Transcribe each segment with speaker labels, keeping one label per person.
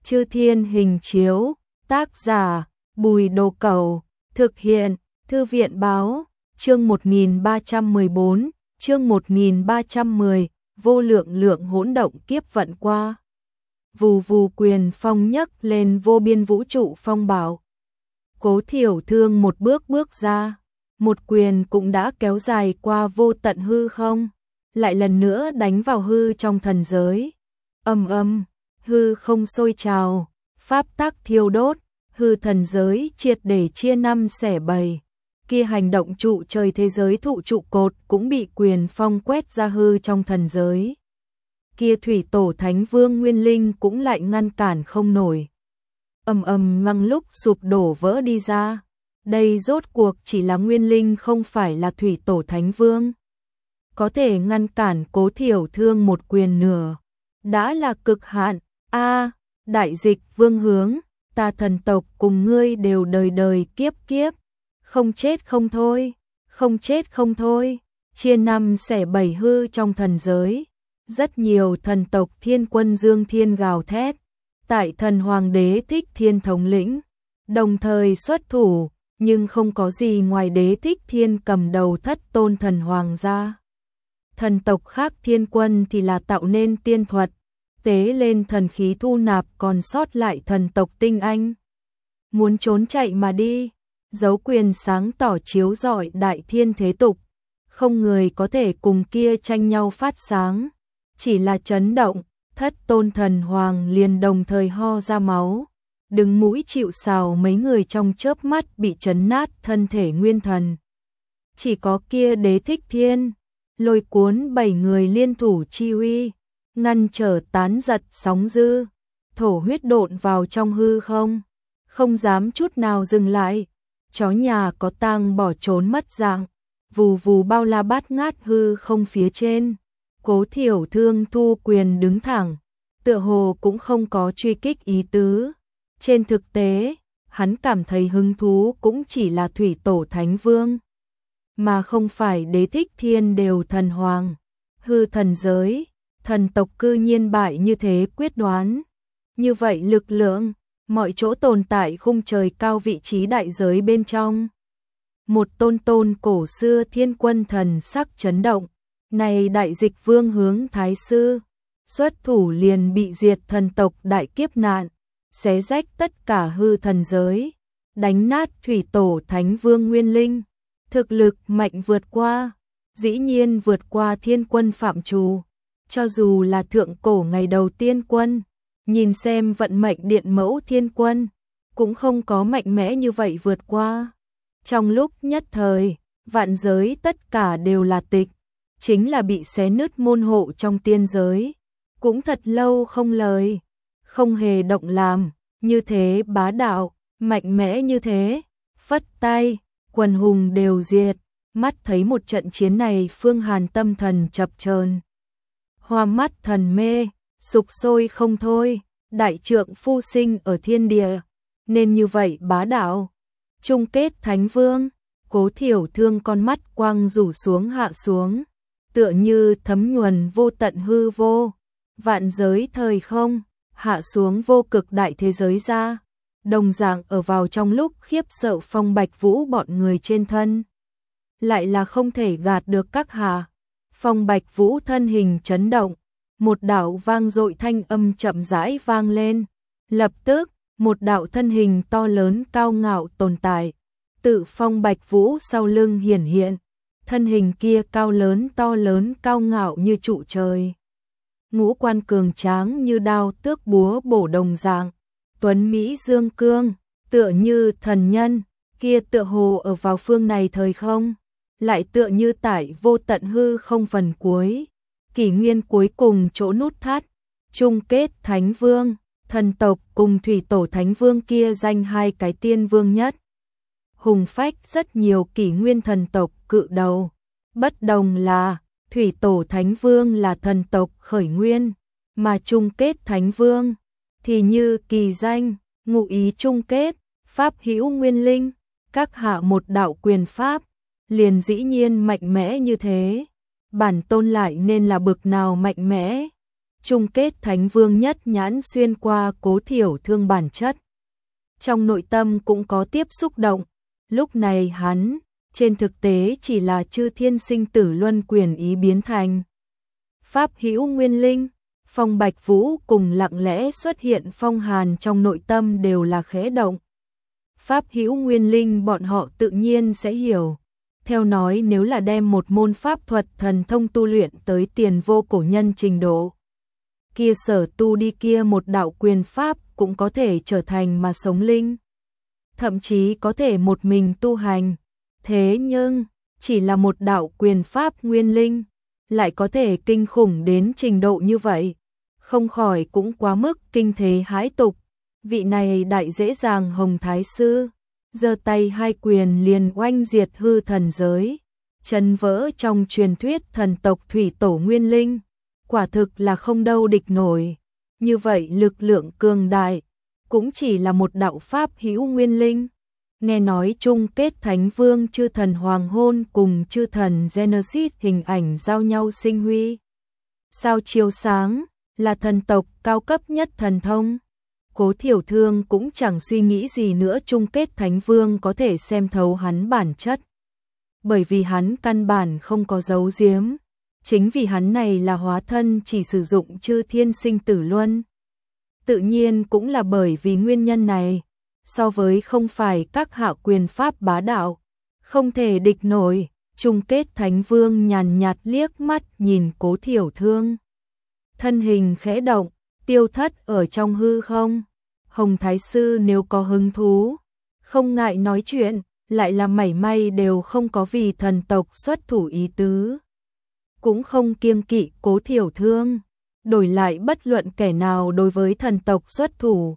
Speaker 1: Chư Thiên Hình Chiếu, tác giả Bùi Đồ Cẩu, thực hiện Thư viện Báo, chương 1314, chương 1310, vô lượng lượng hỗn động kiếp vận qua. Vù vù quyền phong nhấc lên vô biên vũ trụ phong bạo. Cố Thiểu Thương một bước bước ra, một quyền cũng đã kéo dài qua vô tận hư không, lại lần nữa đánh vào hư trong thần giới. Ầm ầm, hư không sôi trào, pháp tắc thiêu đốt, hư thần giới triệt để chia năm xẻ bảy. Kia hành động trụ trời thế giới thụ trụ cột cũng bị quyền phong quét ra hư trong thần giới. Kia thủy tổ thánh vương nguyên linh cũng lại ngăn cản không nổi. Ầm ầm ngăng lúc sụp đổ vỡ đi ra. Đây rốt cuộc chỉ là nguyên linh không phải là thủy tổ thánh vương. Có thể ngăn cản Cố Thiểu Thương một quyền nửa. Đã là cực hạn. Đại dịch vương hướng, ta thần tộc cùng ngươi đều đời đời kiếp kiếp. Không chết không thôi, không chết không thôi. Chia năm xẻ bảy hư trong thần giới. Rất nhiều thần tộc thiên quân dương thiên gào thét. Tại thần hoàng đế Thích Thiên thống lĩnh, đồng thời xuất thủ, nhưng không có gì ngoài đế Thích Thiên cầm đầu thất tôn thần hoàng ra. Thần tộc khác thiên quân thì là tạo nên tiên thuật, tế lên thần khí thu nạp còn sót lại thần tộc tinh anh. Muốn trốn chạy mà đi, dấu quyền sáng tỏ chiếu rọi đại thiên thế tục, không người có thể cùng kia tranh nhau phát sáng, chỉ là chấn động. Thất tôn thần hoàng liền đồng thời ho ra máu, đứng mũi chịu sào mấy người trong chớp mắt bị chấn nát thân thể nguyên thần. Chỉ có kia đế Thích Thiên, lôi cuốn 7 người liên thủ chi uy, ngăn trở tán giật sóng dư, thổ huyết độn vào trong hư không, không dám chút nào dừng lại, chó nhà có tang bỏ trốn mất dạng, vù vù bao la bát ngát hư không phía trên. Cố Thiểu Thương thu quyền đứng thẳng, tựa hồ cũng không có truy kích ý tứ. Trên thực tế, hắn cảm thấy hứng thú cũng chỉ là thủy tổ thánh vương, mà không phải đế Thích Thiên đều thần hoàng. Hư thần giới, thần tộc cư nhiên bại như thế quyết đoán. Như vậy lực lượng, mọi chỗ tồn tại khung trời cao vị trí đại giới bên trong. Một tôn tôn cổ xưa thiên quân thần sắc chấn động. Này đại dịch vương hướng thái sư, xuất thủ liền bị diệt thần tộc đại kiếp nạn, xé rách tất cả hư thần giới, đánh nát thủy tổ thánh vương nguyên linh, thực lực mạnh vượt qua, dĩ nhiên vượt qua thiên quân phạm trù, cho dù là thượng cổ ngày đầu tiên quân, nhìn xem vận mệnh điện mẫu thiên quân, cũng không có mạnh mẽ như vậy vượt qua. Trong lúc nhất thời, vạn giới tất cả đều là tịch. Chính là bị xé nứt môn hộ trong tiên giới, cũng thật lâu không lời, không hề động làm, như thế bá đạo, mạnh mẽ như thế, phất tay, quần hùng đều diệt, mắt thấy một trận chiến này Phương Hàn tâm thần chập chờn, hoa mắt thần mê, sục sôi không thôi, đại trượng phu sinh ở thiên địa, nên như vậy bá đạo, chung kết thánh vương. Cố Thiểu Thương con mắt quang rủ xuống hạ xuống, tựa như thấm nhuần vô tận hư vô, vạn giới thời không, hạ xuống vô cực đại thế giới ra, đồng dạng ở vào trong lúc khiếp sợ Phong Bạch Vũ bọn người trên thân. Lại là không thể gạt được các hạ, Phong Bạch Vũ thân hình chấn động, một đạo vang dội thanh âm chậm rãi vang lên, lập tức, một đạo thân hình to lớn cao ngạo tồn tại, tự Phong Bạch Vũ sau lưng hiển hiện. Thân hình kia cao lớn to lớn cao ngạo như trụ trời. Ngũ quan cường tráng như đao tước búa bổ đồng dạng. Tuấn Mỹ dương cương, tựa như thần nhân, kia tựa hồ ở vào phương này thời không. Lại tựa như tại vô tận hư không phần cuối. Kỷ nguyên cuối cùng chỗ nút thắt. Chung kết thánh vương, thần tộc cùng thủy tổ thánh vương kia danh hai cái tiên vương nhất. Hùng phách rất nhiều kỷ nguyên thần tộc cự đầu. Bất đồng là, thủy tổ thánh vương là thần tộc khởi nguyên, mà chung kết thánh vương, thì như kỳ danh, ngụ ý chung kết, pháp hữu nguyên linh, các hạ một đạo quyền pháp, liền dĩ nhiên mạnh mẽ như thế. Bản tôn lại nên là bực nào mạnh mẽ. chung kết Thánh Vương nhất nhãn xuyên qua Cố Thiểu Thương bản chất. Trong nội tâm cũng có tiếp xúc động, lúc này hắn, trên thực tế chỉ là chư thiên sinh tử luân quyền ý biến thành. Pháp hữu nguyên linh, Phong Bạch Vũ cùng lặng lẽ xuất hiện Phong Hàn trong nội tâm đều là khẽ động. Pháp hữu nguyên linh bọn họ tự nhiên sẽ hiểu. Theo nói nếu là đem một môn pháp thuật thần thông tu luyện tới tiền vô cổ nhân trình độ, kia sở tu đi kia một đạo quyền pháp cũng có thể trở thành mà sống linh. Thậm chí có thể một mình tu hành. Thế nhưng, chỉ là một đạo quyền pháp nguyên linh, lại có thể kinh khủng đến trình độ như vậy. Không khỏi cũng quá mức kinh thế hãi tục. Vị này đại dễ dàng Hồng Thái Sư, giơ tay hai quyền liền oanh diệt hư thần giới, chấn vỡ trong truyền thuyết thần tộc thủy tổ nguyên linh, quả thực là không đâu địch nổi. Như vậy lực lượng cường đại, cũng chỉ là một đạo pháp hữu nguyên linh. Nghe nói chung kết Thánh Vương chư thần hoàng hôn cùng chư thần Genesis hình ảnh giao nhau sinh huy. Sao chiếu sáng, là thần tộc cao cấp nhất thần thông. Cố Thiểu Thương cũng chẳng suy nghĩ gì nữa, chung kết Thánh Vương có thể xem thấu hắn bản chất. Bởi vì hắn căn bản không có giấu giếm. Chính vì hắn này là hóa thân chỉ sử dụng chư thiên sinh tử luân. Tự nhiên cũng là bởi vì nguyên nhân này, so với không phải các hạ quyền pháp bá đạo, không thể địch nổi, chung kết Thánh Vương nhàn nhạt liếc mắt nhìn Cố Thiểu Thương. Thân hình khẽ động, tiêu thất ở trong hư không. Hồng Thái Sư nếu có hứng thú, không ngại nói chuyện, lại là mảy may đều không có vì thần tộc xuất thủ ý tứ. Cũng không kiêng kỵ Cố Thiểu Thương, đổi lại bất luận kẻ nào đối với thần tộc xuất thủ,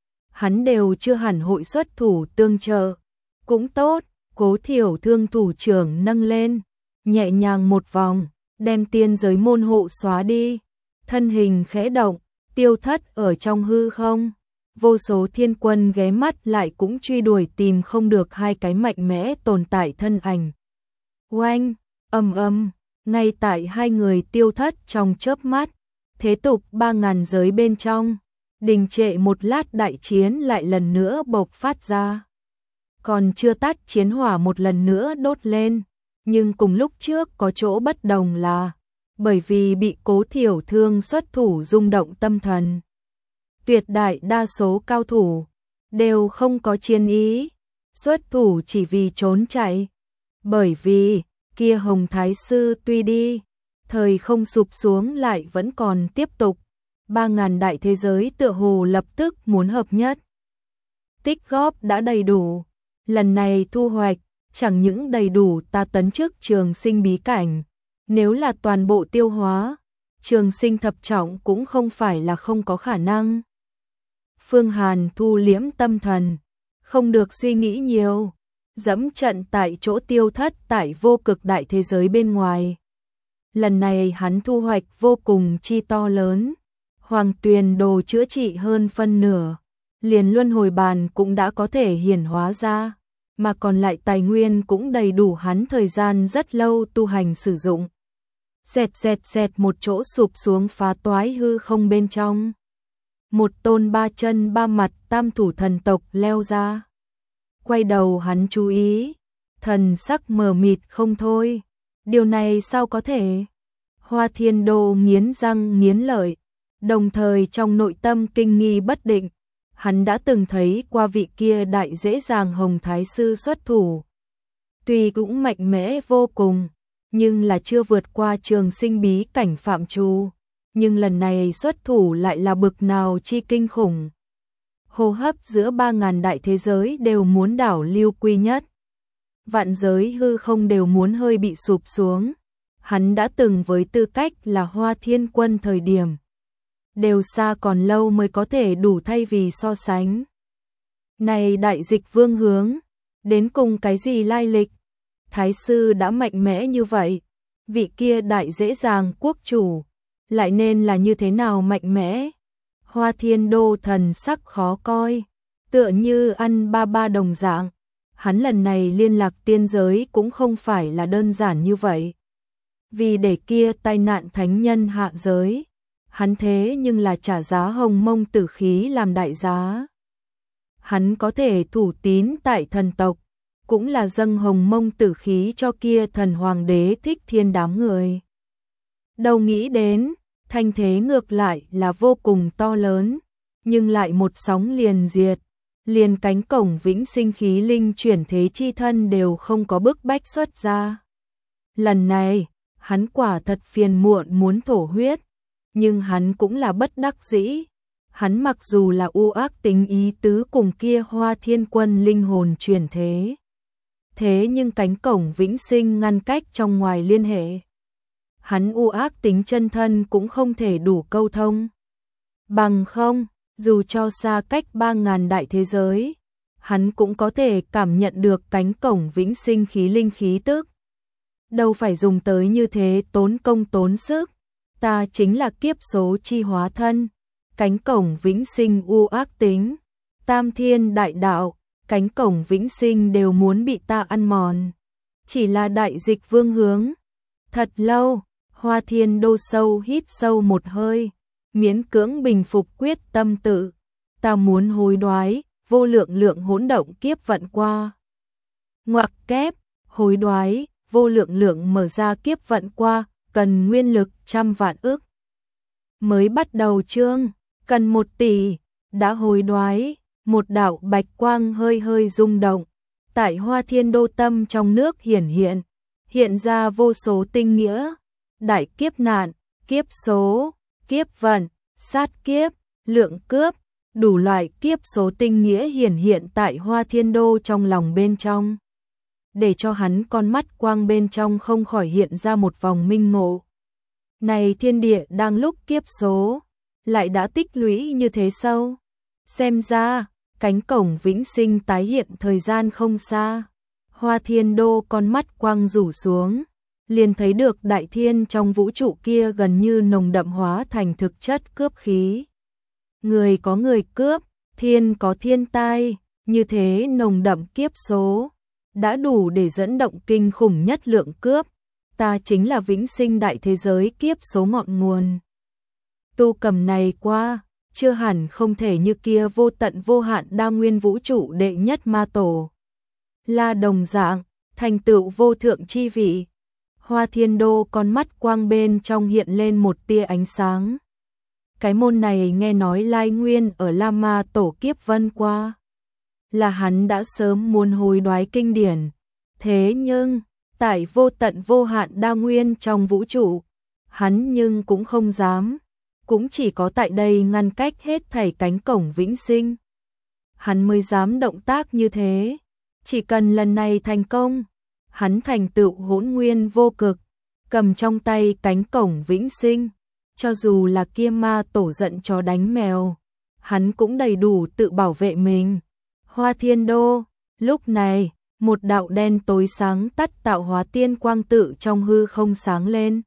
Speaker 1: hắn đều chưa hẳn hội xuất thủ tương trợ. Cũng tốt, Cố Thiểu Thương thủ trưởng nâng lên, nhẹ nhàng một vòng, đem tiên giới môn hộ xóa đi. Thân hình khẽ động, tiêu thất ở trong hư không. Vô số thiên quân ghé mắt lại cũng truy đuổi tìm không được hai cái mạnh mẽ tồn tại thân ảnh. Oanh, ầm, ngay tại hai người tiêu thất trong chớp mắt, thế tục 3000 giới bên trong, đình trệ một lát, đại chiến lại lần nữa bộc phát ra. Còn chưa tắt, chiến hỏa một lần nữa đốt lên, nhưng cùng lúc trước có chỗ bất đồng là bởi vì bị Cố Thiểu Thương xuất thủ rung động tâm thần. Tuyệt đại đa số cao thủ đều không có chiến ý, xuất thủ chỉ vì trốn chạy. Bởi vì kia Hồng Thái Sư tuy đi, thời không sụp xuống lại vẫn còn tiếp tục. 3000 đại thế giới tựa hồ lập tức muốn hợp nhất. Tích góp đã đầy đủ, lần này thu hoạch chẳng những đầy đủ ta tấn chức trường sinh bí cảnh, nếu là toàn bộ tiêu hóa, trường sinh thập trọng cũng không phải là không có khả năng. Phương Hàn thu liễm tâm thần, không được suy nghĩ nhiều, dẫm trận tại chỗ tiêu thất tại vô cực đại thế giới bên ngoài. Lần này hắn thu hoạch vô cùng chi to lớn, Hoàng Tuyền đồ chữa trị hơn phân nửa, liền luân hồi bàn cũng đã có thể hiển hóa ra, mà còn lại tài nguyên cũng đầy đủ hắn thời gian rất lâu tu hành sử dụng. Xẹt một chỗ sụp xuống phá toái hư không bên trong. Một tôn ba chân ba mặt tam thủ thần tộc leo ra. Quay đầu hắn chú ý, thần sắc mờ mịt không thôi. Điều này sao có thể? Hoa Thiên Đô nghiến răng nghiến lợi, đồng thời trong nội tâm kinh nghi bất định. Hắn đã từng thấy qua vị kia đại dễ dàng Hồng Thái Sư xuất thủ. Tuy cũng mạnh mẽ vô cùng, nhưng là chưa vượt qua trường sinh bí cảnh phạm trù. Nhưng lần này xuất thủ lại là bực nào chi kinh khủng. Hô hấp giữa 3000 đại thế giới đều muốn đảo lưu quy nhất. Vạn giới hư không đều muốn hơi bị sụp xuống. Hắn đã từng với tư cách là Hoa Thiên Quân thời điểm, đều xa còn lâu mới có thể đủ thay vì so sánh. Này đại dịch vương hướng, đến cùng cái gì lai lịch? Thái sư đã mạnh mẽ như vậy, vị kia đại dễ dàng quốc chủ lại nên là như thế nào mạnh mẽ? Hoa Thiên Đô thần sắc khó coi, tựa như ăn ba ba đồng dạng. Hắn lần này liên lạc tiên giới cũng không phải là đơn giản như vậy. Vì để kia tai nạn thánh nhân hạ giới, hắn thế nhưng là trả giá hồng mông tử khí làm đại giá. Hắn có thể thủ tín tại thần tộc, cũng là dâng hồng mông tử khí cho kia thần hoàng đế Thích Thiên đám người. Đâu nghĩ đến, thanh thế ngược lại là vô cùng to lớn, nhưng lại một sóng liền diệt, liền cánh cổng vĩnh sinh khí linh chuyển thế chi thân đều không có bức bách xuất ra. Lần này, hắn quả thật phiền muộn muốn thổ huyết, nhưng hắn cũng là bất đắc dĩ. Hắn mặc dù là u ác tính ý tứ cùng kia Hoa Thiên Quân linh hồn chuyển thế. Thế nhưng cánh cổng vĩnh sinh ngăn cách trong ngoài liên hệ. Hắn u ác tính chân thân cũng không thể đủ câu thông. Bằng không, dù cho xa cách 3.000 đại thế giới, hắn cũng có thể cảm nhận được cánh cổng vĩnh sinh khí linh khí tức. Đâu phải dùng tới như thế tốn công tốn sức, ta chính là kiếp số chi hóa thân, cánh cổng vĩnh sinh u ác tính, tam thiên đại đạo, cánh cổng vĩnh sinh đều muốn bị ta ăn mòn. Chỉ là đại dịch vương hướng. Thật lâu, Hoa Thiên Đô sâu hít sâu một hơi, miễn cưỡng bình phục quyết tâm tự. Ta muốn hối đoái, vô lượng lượng hỗn động kiếp vận qua. Ngoặc kép, hối đoái, vô lượng lượng mở ra kiếp vận qua, cần nguyên lực 100 vạn ức. Mới bắt đầu chương, cần 1 tỷ, đã hối đoái, một đạo bạch quang hơi hơi rung động, tại Hoa Thiên Đô tâm trong nước hiện ra vô số tinh nghĩa, đại kiếp nạn, kiếp số, kiếp vận, sát kiếp, lượng cướp, đủ loại kiếp số tinh nghĩa hiện tại Hoa Thiên Đô trong lòng bên trong. Để cho hắn con mắt quang bên trong không khỏi hiện ra một vòng minh ngộ. Này thiên địa đang lúc kiếp số, lại đã tích lũy như thế sâu. Xem ra, cánh cổng vĩnh sinh tái hiện thời gian không xa. Hoa Thiên Đô con mắt quang rủ xuống, liền thấy được đại thiên trong vũ trụ kia gần như nồng đậm hóa thành thực chất cướp khí. Người có người cướp, thiên có thiên tai, như thế nồng đậm kiếp số, đã đủ để dẫn động kinh khủng nhất lượng cướp. Ta chính là vĩnh sinh đại thế giới kiếp số ngọn nguồn. Tu cầm này qua, chưa hẳn không thể như kia vô tận vô hạn đa nguyên vũ trụ đệ nhất ma tổ. Là đồng dạng, thành tựu vô thượng chi vị. Hoa Thiên Đô con mắt quang bên trong hiện lên một tia ánh sáng. Cái môn này nghe nói lai nguyên ở La Ma tổ kiếp vân qua. Là hắn đã sớm muốn hối đoái kinh điển. Thế nhưng, tại vô tận vô hạn đa nguyên trong vũ trụ, hắn nhưng cũng không dám. Cũng chỉ có tại đây ngăn cách hết thảy cánh cổng vĩnh sinh. Hắn mới dám động tác như thế. Chỉ cần lần này thành công, hắn thành tựu hỗn nguyên vô cực, cầm trong tay cánh cổng vĩnh sinh. Cho dù là kia ma tổ giận chó đánh mèo, hắn cũng đầy đủ tự bảo vệ mình. Hoa Thiên Đô, lúc này, một đạo đen tối sáng tắt tạo hóa tiên quang tự trong hư không sáng lên.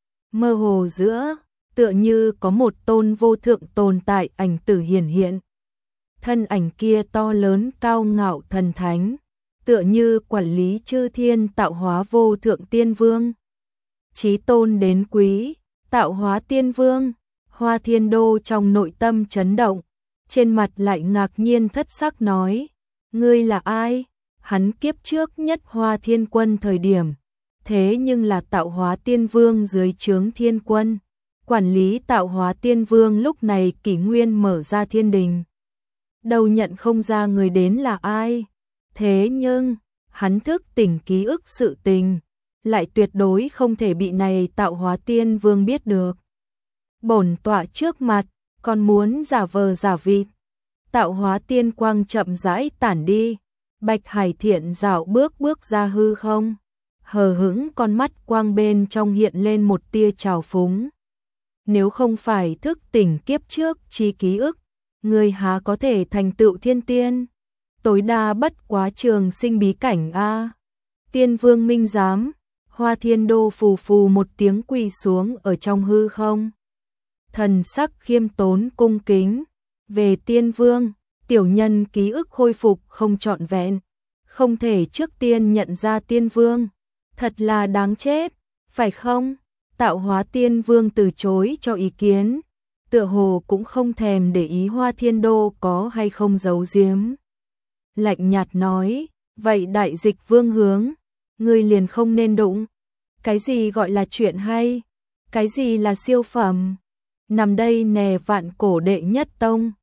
Speaker 1: Mơ hồ giữa, tựa như có một tôn vô thượng tồn tại ảnh tử hiện. Thân ảnh kia to lớn cao ngạo thần thánh, tựa như quản lý chư thiên tạo hóa vô thượng tiên vương. Chí tôn đến quý, tạo hóa tiên vương. Hoa Thiên Đô trong nội tâm chấn động, trên mặt lại ngạc nhiên thất sắc nói, ngươi là ai? Hắn kiếp trước nhất Hoa Thiên Quân thời điểm, thế nhưng là tạo hóa tiên vương dưới trướng thiên quân. Quản lý tạo hóa tiên vương lúc này kỷ nguyên mở ra thiên đình. Đâu nhận không ra người đến là ai. Thế nhưng, hắn thức tỉnh ký ức sự tình, lại tuyệt đối không thể bị này tạo hóa tiên vương biết được. Bổn tọa trước mặt, còn muốn giả vờ giả vịt. Tạo hóa tiên quang chậm rãi tản đi, Bạch Hải Thiện dạo bước ra hư không. Hờ hững con mắt quang bên trong hiện lên một tia trào phúng. Nếu không phải thức tỉnh kiếp trước chi ký ức, người há có thể thành tựu thiên tiên. Tối đa bất quá trường sinh bí cảnh a. Tiên vương minh giám. Hoa Thiên Đô phù phù một tiếng quỳ xuống ở trong hư không. Thần sắc khiêm tốn cung kính. Về tiên vương, tiểu nhân ký ức khôi phục không trọn vẹn, không thể trước tiên nhận ra tiên vương. Thật là đáng chết, phải không? Tạo hóa tiên vương từ chối cho ý kiến, tựa hồ cũng không thèm để ý Hoa Thiên Đô có hay không giấu giếm. Lạnh nhạt nói, vậy đại dịch Vương Hướng, ngươi liền không nên đụng. Cái gì gọi là chuyện hay? Cái gì là siêu phẩm? Nằm đây nè vạn cổ đệ nhất tông.